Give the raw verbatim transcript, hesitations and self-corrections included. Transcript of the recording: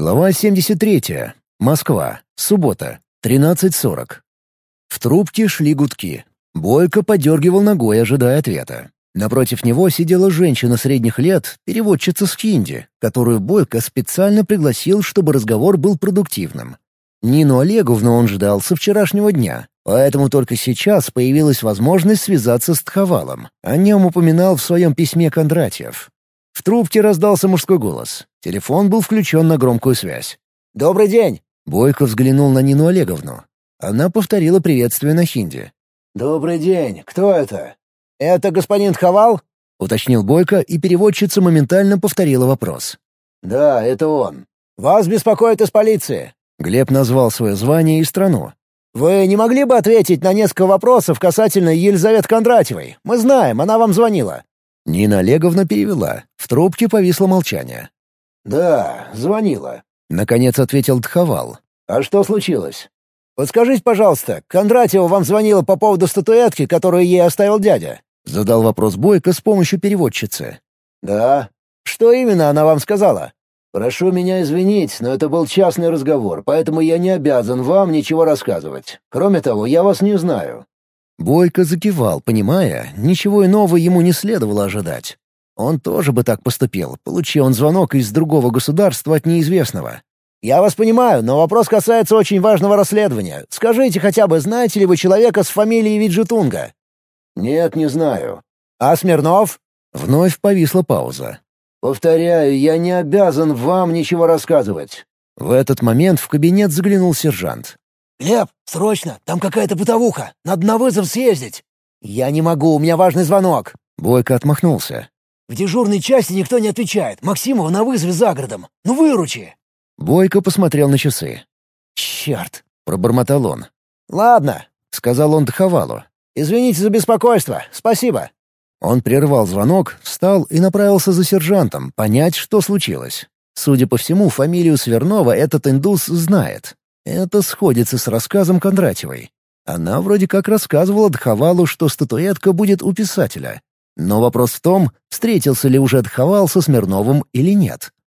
Глава семьдесят третья. Москва. Суббота. тринадцать сорок. В трубке шли гудки. Бойко подергивал ногой, ожидая ответа. Напротив него сидела женщина средних лет, переводчица с хинди, которую Бойко специально пригласил, чтобы разговор был продуктивным. Нину Олеговну он ждал со вчерашнего дня, поэтому только сейчас появилась возможность связаться с Тховалом. О нем упоминал в своем письме Кондратьев. В трубке раздался мужской голос. Телефон был включен на громкую связь. «Добрый день!» Бойко взглянул на Нину Олеговну. Она повторила приветствие на хинди. «Добрый день. Кто это?» «Это господин Тховал?» — уточнил Бойко, и переводчица моментально повторила вопрос. «Да, это он. Вас беспокоит из полиции». Глеб назвал свое звание и страну. «Вы не могли бы ответить на несколько вопросов касательно Елизаветы Кондратьевой? Мы знаем, она вам звонила». Нина Олеговна перевела. В трубке повисло молчание. «Да, звонила», — наконец ответил Тховал. «А что случилось?» «Подскажите, пожалуйста, Кондратьева вам звонила по поводу статуэтки, которую ей оставил дядя?» — задал вопрос Бойко с помощью переводчицы. «Да. Что именно она вам сказала?» «Прошу меня извинить, но это был частный разговор, поэтому я не обязан вам ничего рассказывать. Кроме того, я вас не знаю». Бойко закивал, понимая, ничего иного ему не следовало ожидать. Он тоже бы так поступил, получи он звонок из другого государства от неизвестного. «Я вас понимаю, но вопрос касается очень важного расследования. Скажите хотя бы, знаете ли вы человека с фамилией Виджетунга?» «Нет, не знаю». «А Смирнов?» Вновь повисла пауза. «Повторяю, я не обязан вам ничего рассказывать». В этот момент в кабинет заглянул сержант. «Глеб, срочно! Там какая-то бытовуха! Надо на вызов съездить!» «Я не могу, у меня важный звонок!» Бойко отмахнулся. «В дежурной части никто не отвечает. Максимова на вызове за городом. Ну выручи!» Бойко посмотрел на часы. «Черт!» — пробормотал он. «Ладно», — сказал он Тховалу. «Извините за беспокойство. Спасибо». Он прервал звонок, встал и направился за сержантом, понять, что случилось. Судя по всему, фамилию Смирнова этот индус знает. Это сходится с рассказом Кондратьевой. Она вроде как рассказывала Тховалу, что статуэтка будет у писателя. Но вопрос в том, встретился ли уже Тховал со Смирновым или нет.